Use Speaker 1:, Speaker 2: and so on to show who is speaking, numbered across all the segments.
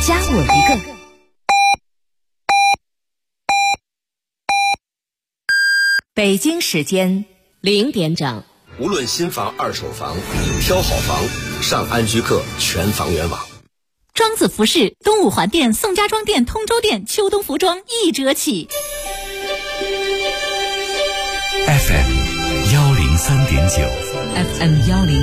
Speaker 1: 加我一个。北京时间0点整。
Speaker 2: 无论新房、二手房，挑好房，上安居客全房源网。
Speaker 3: 庄子服饰东五环店、宋家庄店、通州店秋冬服装1折起。
Speaker 4: FM 103.9
Speaker 1: FM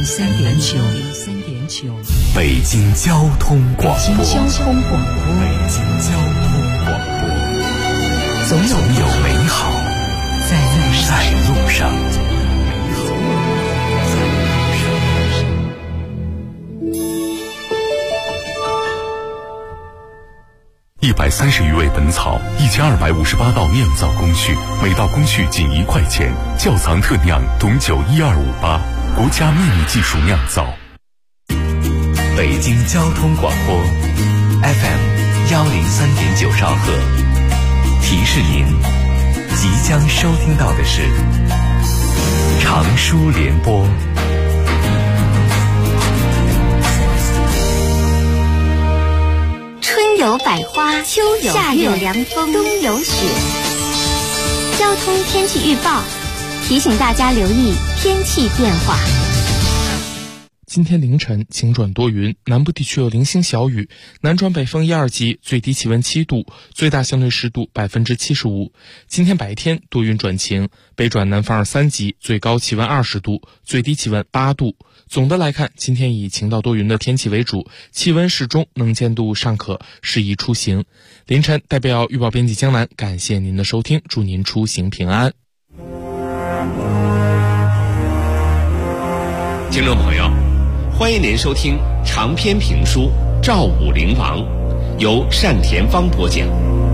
Speaker 1: 103.9
Speaker 4: 北京交通广播。
Speaker 1: 北京交通广播。
Speaker 4: 北京交通广播。
Speaker 1: 总有
Speaker 4: 美好在路上。130余味本草，1258道酿造工序，每道工序仅1块钱。窖藏特酿董酒12588，国家秘密技术酿造。北京交通广播 FM 103.9兆赫，提示您即将收听到的是长舒联播。
Speaker 5: 春有百花，秋有夏有凉风，冬有雪。交通天气预报提醒大家留意天气变化。
Speaker 6: 今天凌晨晴转多云，南部地区有零星小雨，南转北风1、2级，最低气温7度，最大相对湿度75%。今天白天多云转晴，北转南风2、3级，最高气温20度，最低气温8度。总的来看，今天以晴到多云的天气为主，气温适中，能见度尚可，适宜出行。凌晨代表预报编辑江南，感谢您的收听，祝您出行平安。
Speaker 2: 听众朋友，欢迎您收听长篇评书《赵武灵王》，由单田芳播讲。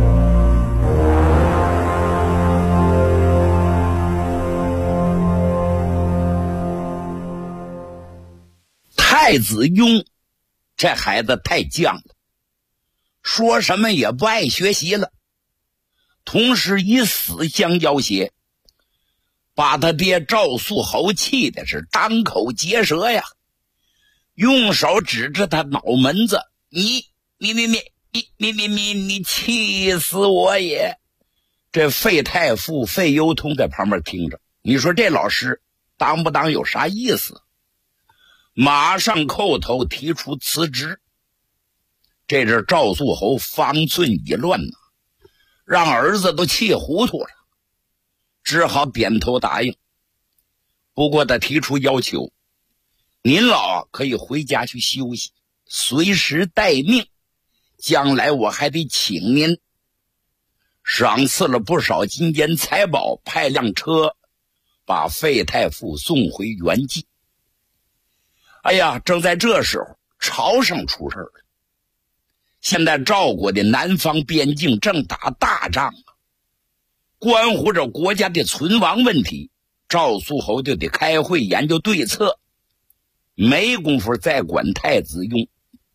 Speaker 7: 太子雍这孩子太犟了，说什么也不爱学习了，同时以死相要挟，把他爹赵肃侯气的是张口结舌呀，用手指着他脑门子，你气死我也！这费太傅费攸通在旁边听着，你说这老师当不当有啥意思？马上叩头提出辞职。这阵赵肃侯方寸已乱呐，让儿子都气糊涂了，只好点头答应。不过他提出要求，您老可以回家去休息，随时待命，将来我还得请您。赏赐了不少金银财宝，派辆车把费太傅送回原籍。哎呀，正在这时候，朝上出事了。现在赵国的南方边境正打大仗啊，关乎着国家的存亡问题，赵肃侯就得开会研究对策，没工夫再管太子雍。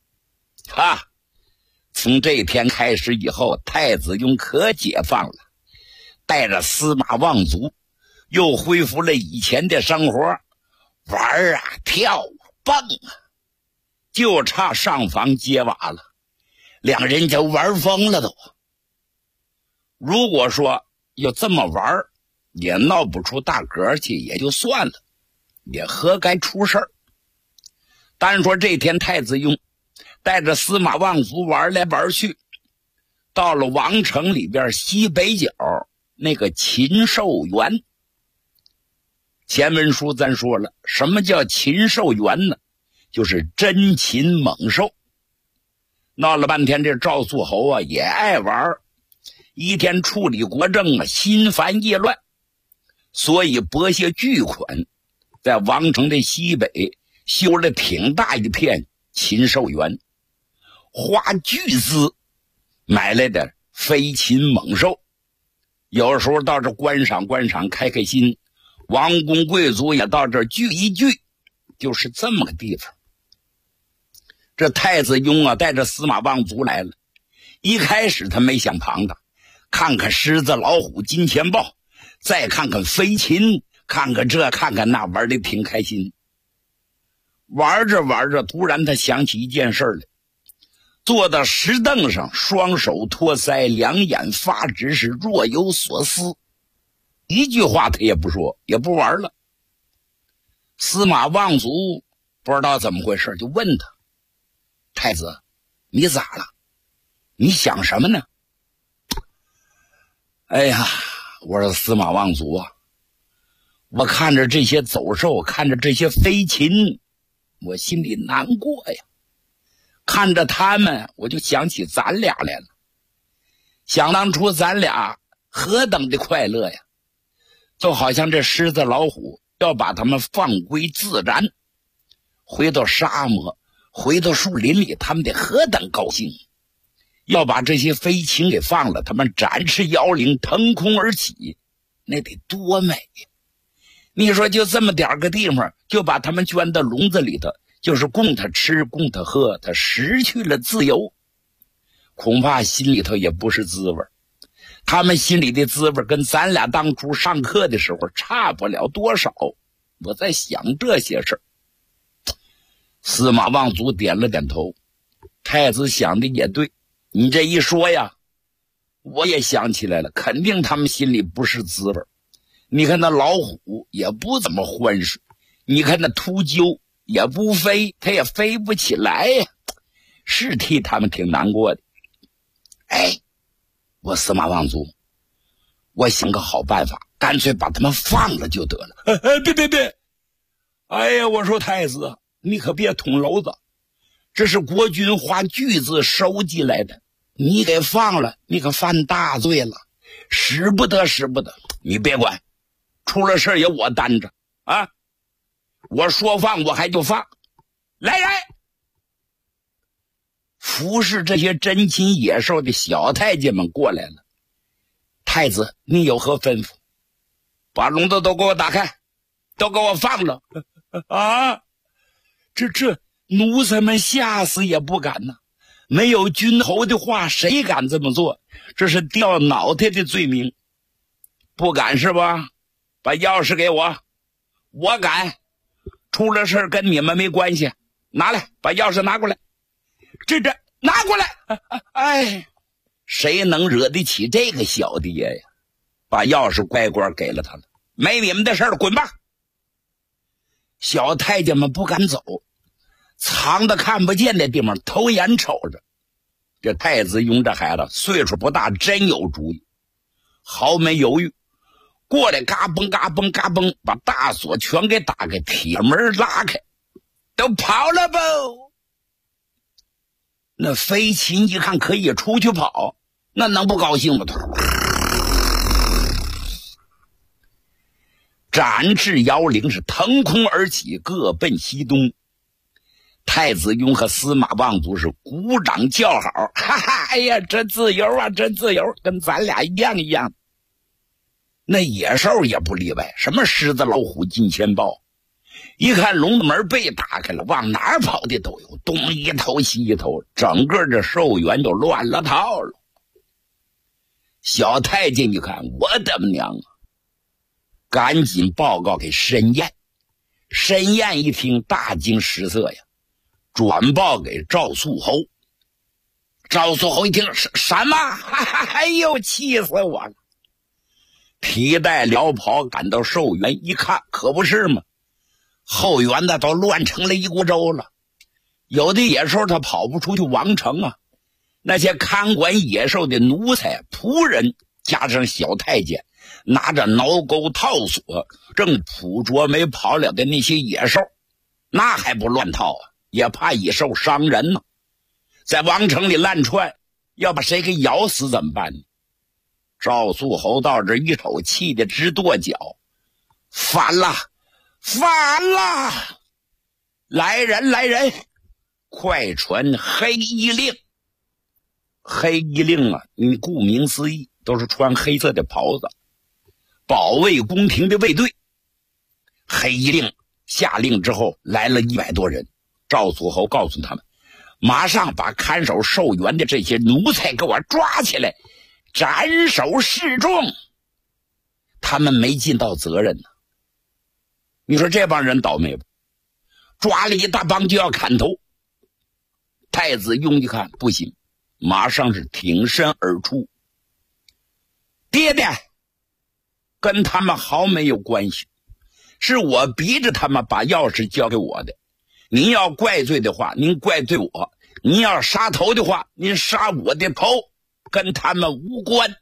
Speaker 7: 从这天开始以后，太子雍可解放了，带着司马望族又恢复了以前的生活，玩啊跳蹦啊，就差上房揭瓦了，两人就玩疯了都。如果说要这么玩也闹不出大格去也就算了，也何该出事儿。单说这天太子雍带着司马望族玩来玩去，到了王城里边西北角那个禽兽园。前文书咱说了，什么叫禽兽园呢？就是珍禽猛兽。闹了半天，这赵肃侯啊也爱玩，一天处理国政啊，心烦意乱，所以拨些巨款，在王城的西北修了挺大一片禽兽园，花巨资买来的飞禽猛兽，有时候到这观赏观赏，开开心，王公贵族也到这聚一聚，就是这么个地方。这太子雍啊带着司马望族来了，一开始他没想旁的，看看狮子老虎金钱豹，再看看飞禽，看看这看看那，玩的挺开心。玩着玩着，突然他想起一件事来， 坐到石凳上，双手托腮，两眼发直，是若有所思，一句话他也不说，也不玩了。司马望族不知道怎么回事，就问他：太子，你咋了？你想什么呢？哎呀，我说司马望族啊，我看着这些走兽，看着这些飞禽，我心里难过呀。看着他们，我就想起咱俩来了。想当初咱俩何等的快乐呀，就好像这狮子老虎要把他们放归自然，回到沙漠，回到树林里，他们得何等高兴。要把这些飞禽给放了，他们展翅摇铃，腾空而起，那得多美呀！你说就这么点个地方，就把他们圈到笼子里头，就是供他吃，供他喝，他失去了自由，恐怕心里头也不是滋味。他们心里的滋味跟咱俩当初上课的时候差不了多少。我在想这些事儿。司马望族点了点头，太子想的也对，你这一说呀，我也想起来了，肯定他们心里不是滋味。你看那老虎也不怎么欢实，你看那秃鹫也不飞，它也飞不起来呀，是替他们挺难过的。哎，我司马望族，我想个好办法，干脆把他们放了就得了。别，哎呀，我说太子，你可别捅娄子，这是国君花巨资收集来的，你给放了，你可犯大罪了，使不得。你别管，出了事也我担着啊！我说放我还就放。来人，服侍这些珍禽野兽的小太监们过来了。太子，你有何吩咐？把笼子都给我打开，都给我放了啊！这奴才们吓死也不敢呐！没有君侯的话，谁敢这么做？这是掉脑袋的罪名。不敢是吧？把钥匙给我，我敢。出了事跟你们没关系，拿来，把钥匙拿过来。这拿过来！哎，谁能惹得起这个小爹呀？把钥匙乖乖给了他了，没你们的事了，滚吧！小太监们不敢走，藏得看不见的地方偷眼瞅着。这太子雍这孩子岁数不大，真有主意，毫没犹豫过来，嘎嘣嘎嘣嘎嘣，把大锁全给打开，铁门拉开，都跑了不？那飞禽一看可以出去跑，那能不高兴吗？展翅摇铃，是腾空而起，各奔西东。太子雍和司马望族是鼓掌叫好，哈哈！哎呀，真自由啊，真自由，跟咱俩一样。那野兽也不例外，什么狮子、老虎、金钱豹，一看笼子门被打开了，往哪儿跑的都有，东一头西一头，整个这兽园就乱了套了。小太监一看，我的娘啊！赶紧报告给申燕。申燕一听，大惊失色呀，转报给赵肃侯。赵肃侯一听，什么？哎呦，气死我了！提带辽袍赶到兽园一看，可不是吗？后园的都乱成了一锅粥了，有的野兽它跑不出去王城啊，那些看管野兽的奴才仆人加上小太监，拿着挠钩套索，正捕捉没跑了的那些野兽，那还不乱套啊？也怕野兽伤人呢，在王城里乱窜，要把谁给咬死怎么办呢？赵肃侯到这一瞅，气得直跺脚，反了！来人，快传黑衣令！黑衣令啊，你顾名思义，都是穿黑色的袍子，保卫宫廷的卫队。黑衣令下令之后，来了100多人。赵肃侯告诉他们，马上把看守兽园的这些奴才给我抓起来，斩首示众。他们没尽到责任呢。你说这帮人倒霉吧？抓了一大帮就要砍头。 太子雍一看不行，马上是挺身而出。爹爹，跟他们毫没有关系，是我逼着他们把钥匙交给我的。您要怪罪的话，您怪罪我；您要杀头的话，您杀我的头，跟他们无关。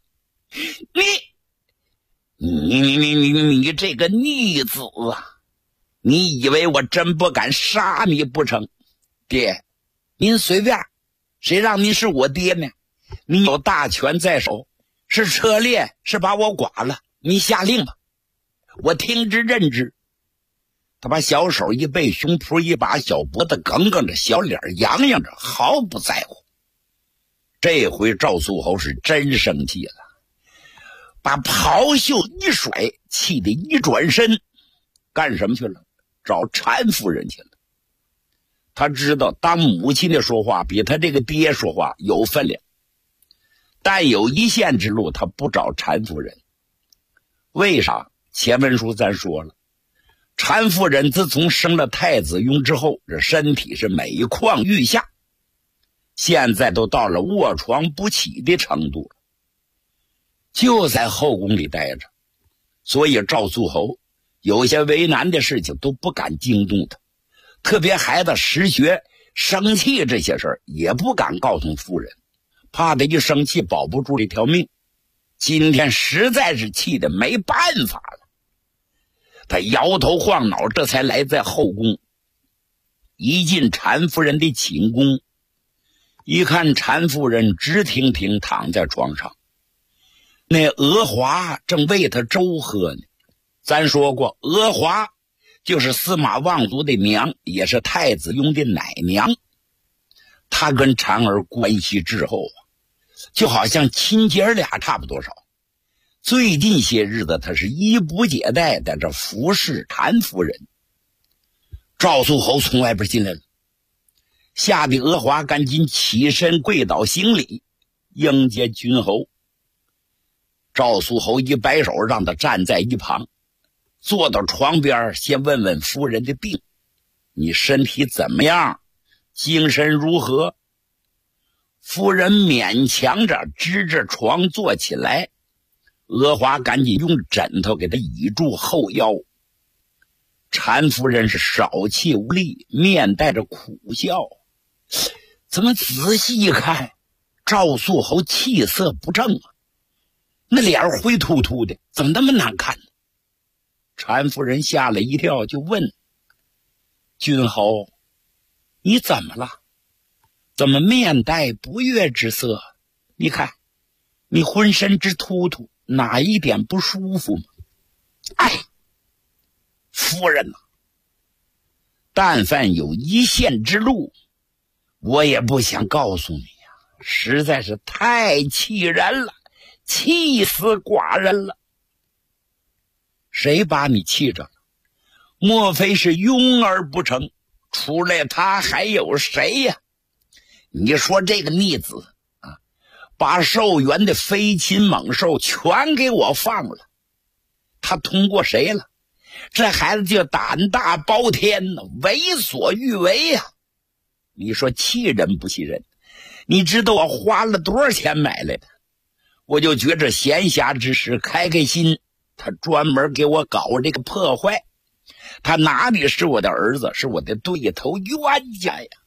Speaker 7: 你这个逆子啊！你以为我真不敢杀你不成？爹，您随便，谁让您是我爹呢？你有大权在手，是车裂，是把我剐了，你下令吧，我听之任之。他把小手一背胸脯，一把小脖子梗梗着，小脸洋洋着，毫不在乎。这回赵肃侯是真生气了，把袍袖一甩，气得一转身，干什么去了？找陈夫人去了。他知道当母亲的说话比他这个爹说话有分量，但有一线之路他不找陈夫人。为啥？前文书咱说了，陈夫人自从生了太子雍之后，这身体是每况愈下，现在都到了卧床不起的程度了，就在后宫里待着。所以赵肃侯有些为难的事情都不敢惊动他，特别孩子失学生气这些事儿也不敢告诉夫人，怕他一生气保不住这条命。今天实在是气得没办法了，他摇头晃脑，这才来在后宫。一进陈夫人的寝宫，一看陈夫人直挺挺躺在床上，那娥华正喂她粥喝呢。咱说过，娥华就是司马望族的娘，也是太子雍的奶娘。她跟婵儿关系至厚啊，就好像亲姐俩差不多少。最近些日子，她是衣不解带的这服侍陈夫人。赵肃侯从外边进来了，吓得娥华赶紧起身跪倒行礼，迎接君侯。赵肃侯一摆手，让他站在一旁，坐到床边，先问问夫人的病，你身体怎么样，精神如何？夫人勉强着支着床坐起来，娥华赶紧用枕头给她倚住后腰。陈夫人是少气无力，面带着苦笑。怎么仔细一看，赵肃侯气色不正啊，那脸灰秃秃的，怎么那么难看呢？陈夫人吓了一跳，就问：君侯，你怎么了？怎么面带不悦之色？你看你浑身直突突，哪一点不舒服吗？哎，夫人呐，但凡有一线之路，我也不想告诉你呀，实在是太气人了，气死寡人了。谁把你气着了？莫非是雍儿不成？除了他还有谁呀？你说这个逆子啊，把寿元的飞禽猛兽全给我放了，他通过谁了？这孩子就胆大包天呢，为所欲为呀！你说气人不气人？你知道我花了多少钱买来的？我就觉着闲暇之时开开心，他专门给我搞这个破坏，他哪里是我的儿子，是我的对头冤家呀！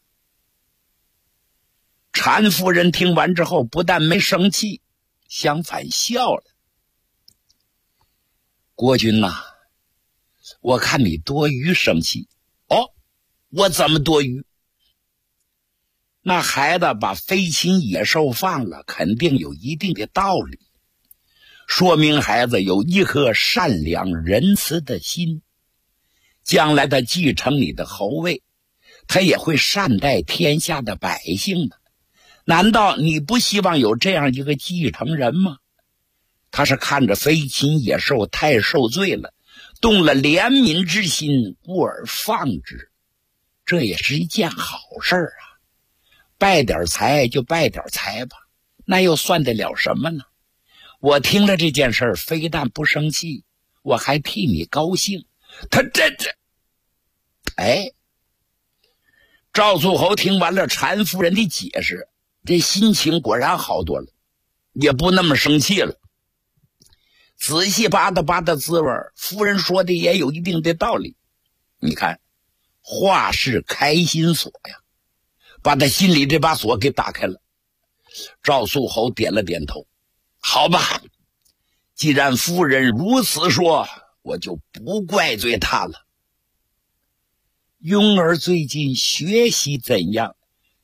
Speaker 7: 陈夫人听完之后，不但没生气，相反笑了。国君呐，我看你多余生气。哦，我怎么多余？那孩子把飞禽野兽放了，肯定有一定的道理，说明孩子有一颗善良仁慈的心，将来他继承你的侯位，他也会善待天下的百姓的。难道你不希望有这样一个继承人吗？他是看着飞禽野兽太受罪了，动了怜悯之心，故而放之，这也是一件好事啊。败点财就败点财吧，那又算得了什么呢？我听了这件事非但不生气，我还替你高兴。他这，哎， 赵肃侯听完了陈夫人的解释，这心情果然好多了，也不那么生气了。仔细扒的滋味，夫人说的也有一定的道理。你看，话是开心锁呀，把他心里这把锁给打开了。赵肃侯点了点头，好吧，既然夫人如此说，我就不怪罪他了。庸儿最近学习怎样？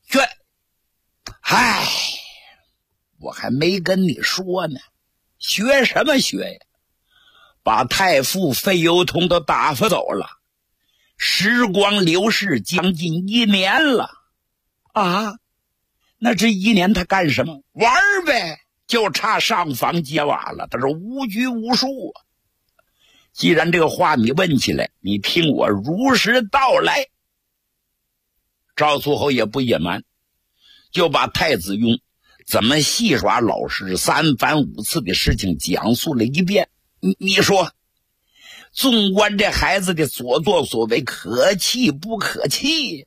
Speaker 7: 我还没跟你说呢，学什么学呀？把太傅费由通都打发走了，时光流逝将近1年了啊！那这1年他干什么？玩呗，就差上房揭瓦了，他是无拘无束啊。既然这个话你问起来，你听我如实道来。赵肃侯也不隐瞒，就把太子雍怎么戏耍老师3番5次的事情讲述了一遍。你说，纵观这孩子的所作所为，可气不可气？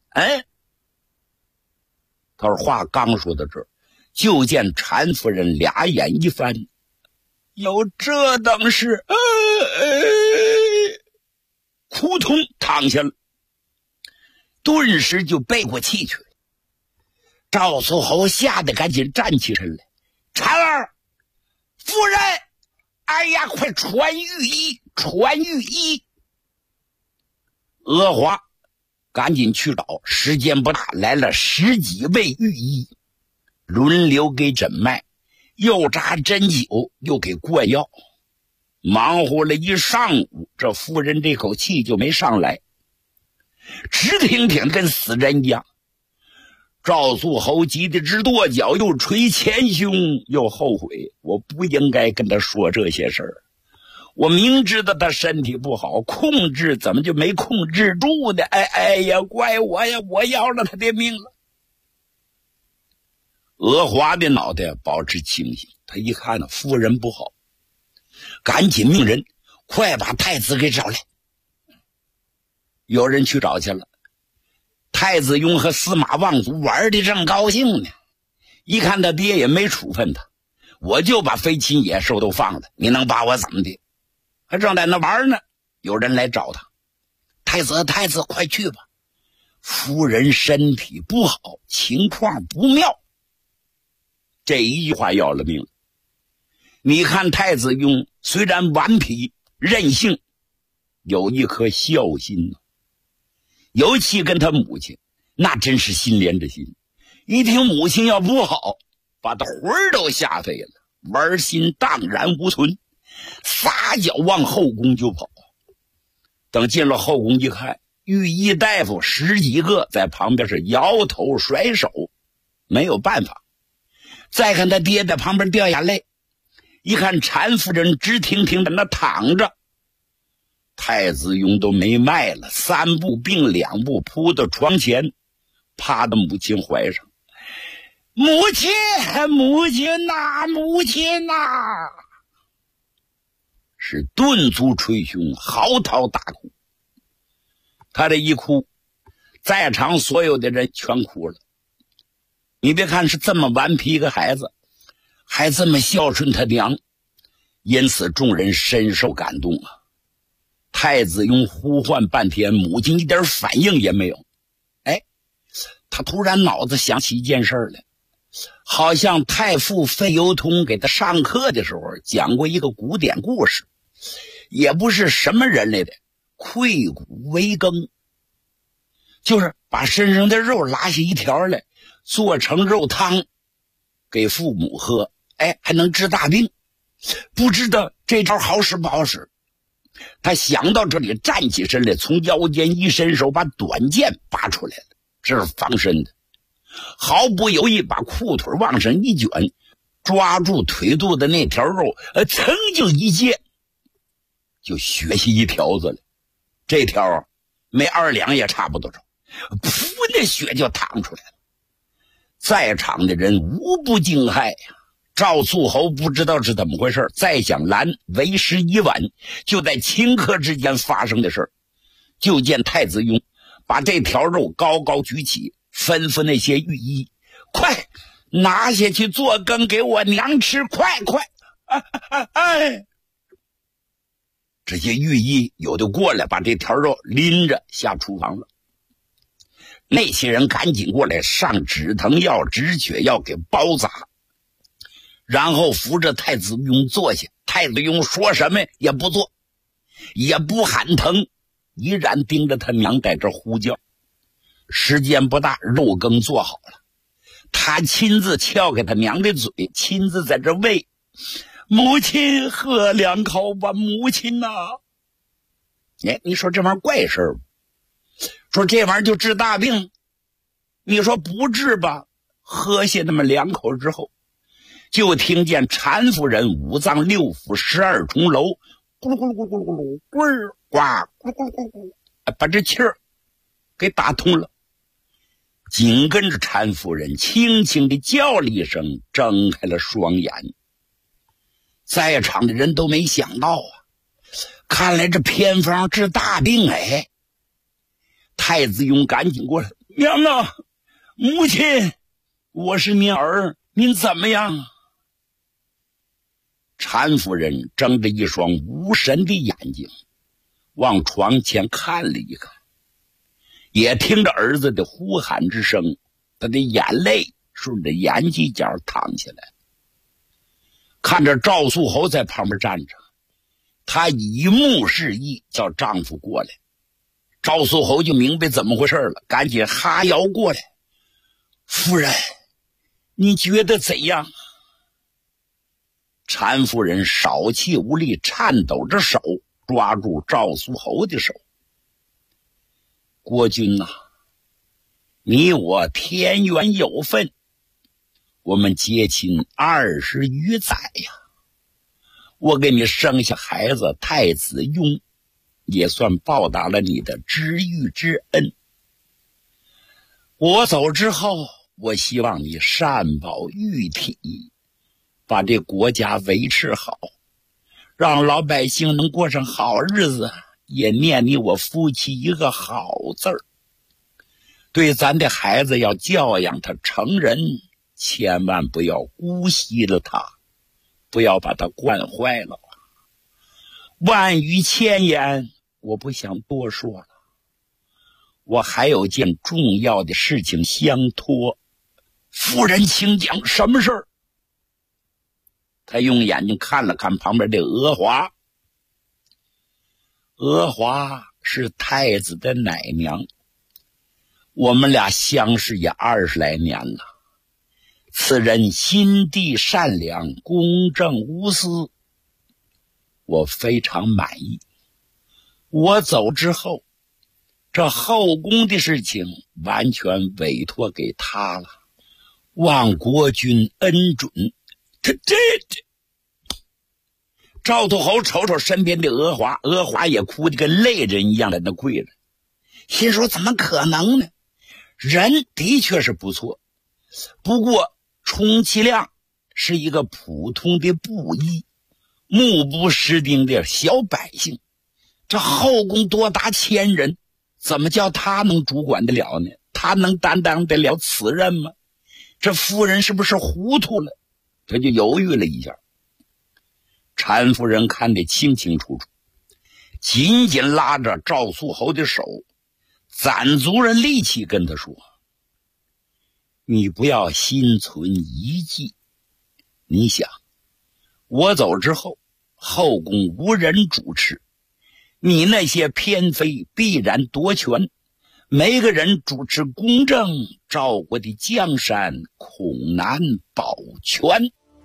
Speaker 7: 他说话刚说到这儿，就见陈夫人俩眼一翻，有这等事，扑通躺下了，顿时就背过气去了。赵肃侯吓得赶紧站起身来，婵儿，夫人，哎呀，快传御医，传御医！娥华赶紧去找，时间不大，来了10几位御医，轮流给诊脉，又扎针灸，又给灌药，忙活了一上午，这夫人这口气就没上来，直挺挺跟死人一样。赵肃侯急得直跺脚，又捶前胸，又后悔，我不应该跟他说这些事儿。我明知道他身体不好，控制怎么就没控制住呢？哎呀，怪我呀，我要了他的命了。娥华的脑袋保持清醒，他一看呢，夫人不好，赶紧命人快把太子给找来。有人去找去了，太子雍和司马望族玩的正高兴呢，一看他爹也没处分他，我就把飞禽野兽都放了，你能把我怎么的？还正在那玩呢，有人来找他，太子快去吧，夫人身体不好，情况不妙。这一句话要了命了。你看太子雍虽然顽皮任性，有一颗孝心呢，尤其跟他母亲那真是心连着心，一听母亲要不好，把他魂儿都吓飞了，玩心荡然无存，撒脚往后宫就跑。等进了后宫一看，御医大夫10几个在旁边是摇头甩手，没有办法。再看他爹在旁边掉眼泪，一看陈夫人直挺挺在那躺着，太子雍都没脉了，3步并2步扑到床前，趴到母亲怀上。母亲呐，母亲呐！是顿足捶胸，嚎啕大哭。他这一哭，在场所有的人全哭了。你别看是这么顽皮一个孩子，还这么孝顺他娘，因此众人深受感动啊。太子雍呼唤半天，母亲一点反应也没有。他突然脑子想起一件事来，好像太傅费由通给他上课的时候讲过一个古典故事，也不是什么人来的，溃骨为羹，就是把身上的肉拉下一条来，做成肉汤给父母喝，还能治大病。不知道这招好使不好使。他想到这里，站起身来，从腰间一伸手，把短剑拔出来了，这是防身的。毫不犹豫把裤腿往上一卷，抓住腿肚的那条肉，噌就一接，就血下一条子了。这条没2两也差不多少，噗，那血就淌出来了。在场的人无不惊骇呀。赵肃侯不知道是怎么回事，再想拦为时已晚，就在顷刻之间发生的事。就见太子雍把这条肉高高举起，吩咐那些御医：“快拿下去做羹给我娘吃，快快！”哎，这些御医有的过来，把这条肉拎着下厨房了。那些人赶紧过来上止疼药、止血药给包扎，然后扶着太子雍坐下。太子雍说什么也不做，也不喊疼，依然盯着他娘在这呼叫。时间不大，肉羹做好了，他亲自撬开他娘的嘴，亲自在这喂。母亲喝两口吧，母亲呐！哎，你说这玩意儿怪事儿，说这玩意儿就治大病，你说不治吧？喝下那么两口之后，就听见禅夫人五脏六腑12重楼咕噜咕噜咕噜咕噜咕噜咕儿呱咕噜咕噜咕噜，把这气儿给打通了。紧跟着禅夫人轻轻地叫了一声，睁开了双眼。在场的人都没想到啊，看来这偏方治大病哎。太子雍赶紧过来：“娘啊，母亲，我是您儿，您怎么样？”禅夫人睁着一双无神的眼睛，往床前看了一看，也听着儿子的呼喊之声，他的眼泪顺着眼犄角淌下来。看着赵肃侯在旁边站着，他以目示意叫丈夫过来。赵肃侯就明白怎么回事了，赶紧哈腰过来：“夫人，你觉得怎样？”禅夫人少气无力，颤抖着手抓住赵肃侯的手：“国君呐，你我天缘有分，我们结亲20余载呀，我给你生下孩子太子雍，也算报答了你的知遇之恩。我走之后，我希望你善保玉体，把这国家维持好，让老百姓能过上好日子，也念你我夫妻一个好字儿。对咱的孩子要教养他成人，千万不要姑息了他，不要把他惯坏了。万语千言，我不想多说了。我还有件重要的事情相托，夫人请讲，什么事儿？他用眼睛看了看旁边的娥华，娥华是太子的奶娘，我们俩相识也20来年了。此人心地善良，公正无私，我非常满意。我走之后，这后宫的事情完全委托给他了，望国君恩准。这赵土侯瞅瞅身边的娥华，娥华也哭得跟泪人一样在那跪着，心说怎么可能呢？人的确是不错，不过充其量是一个普通的布衣，目不识丁的小百姓。这后宫多达1000人，怎么叫他能主管得了呢？他能担当得了此任吗？这夫人是不是糊涂了？他就犹豫了一下。禅夫人看得清清楚楚，紧紧拉着赵肃侯的手，攒足了力气跟他说：“你不要心存疑忌，你想，我走之后，后宫无人主持，你那些偏妃必然夺权，没个人主持公正，赵国的江山恐难保全。”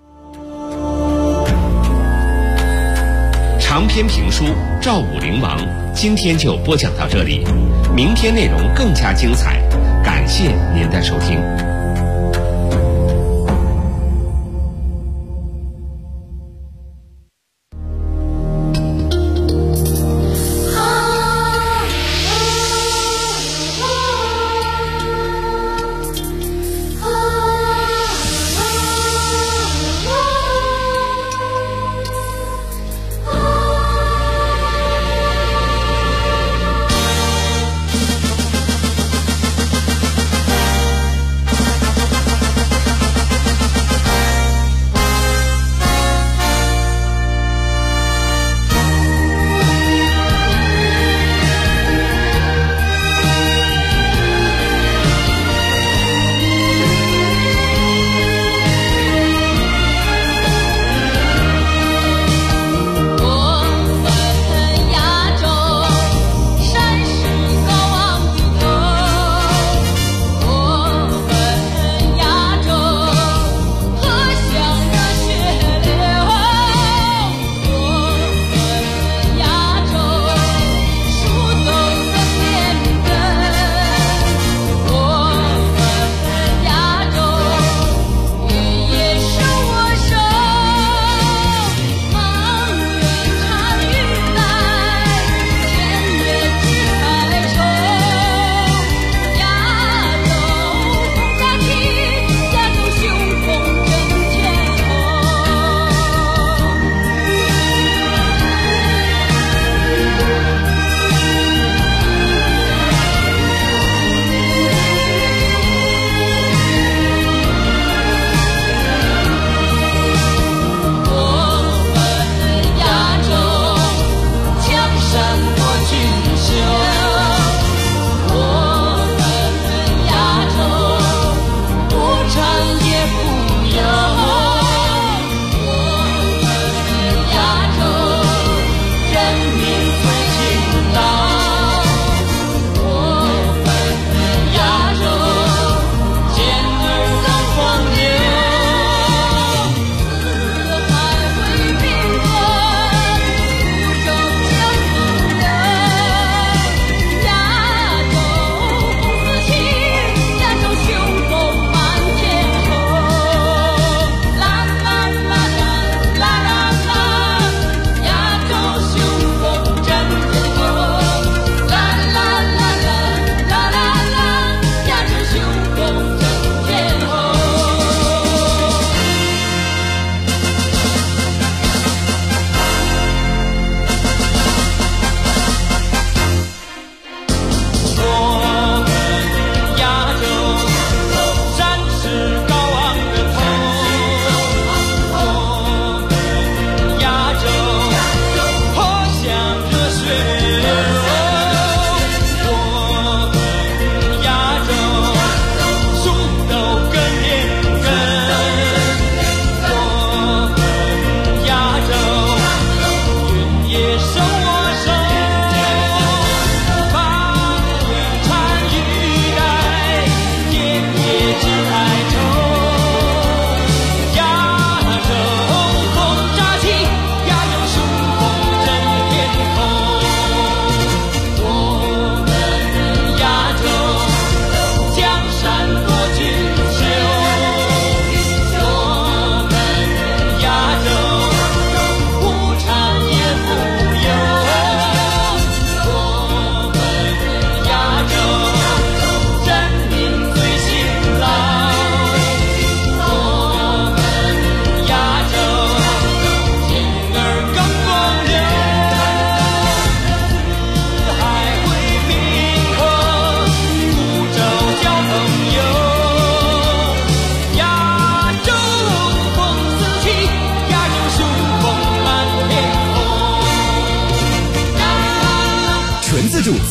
Speaker 2: 长篇评书《赵武灵王》今天就播讲到这里，明天内容更加精彩，感谢您的收听。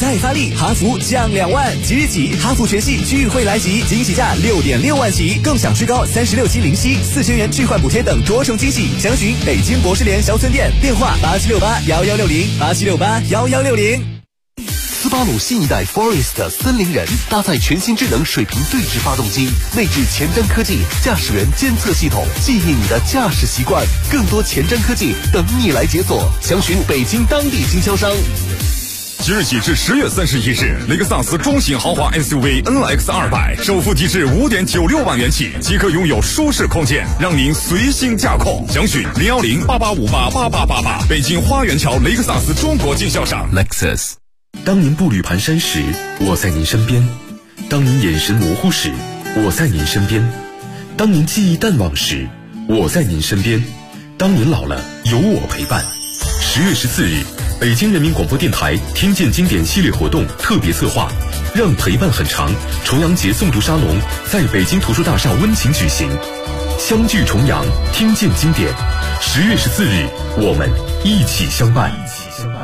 Speaker 8: 再发力，哈弗降2万，即日起哈弗全系聚会来袭，惊喜价6.6万起，更享最高36期零息，4000元置换补贴等多重惊喜。详询北京博士联销村店，电话87681160，87681160。
Speaker 9: 斯巴鲁新一代 Forest 森林人搭载全新智能水平对置发动机，内置前瞻科技驾驶员监测系统，记忆你的驾驶习惯，更多前瞻科技等你来解锁。详询北京当地经销商。
Speaker 10: 即日起至10月31日，雷克萨斯中型豪华 SUV NX 200首付低至5.96万元起，即可拥有舒适空间，让您随心驾控。详询01088588888，北京花园桥雷克萨斯中国经销商
Speaker 4: Lexus。当您步履蹒跚时，我在您身边；当您眼神模糊时，我在您身边；当您记忆淡忘时，我在您身边；当您老了，有我陪伴。10月14日，北京人民广播电台听见经典系列活动特别策划，让陪伴很长重阳节诵读沙龙在北京图书大厦温情举行，相聚重阳，听见经典。10月14日，我们一起相伴。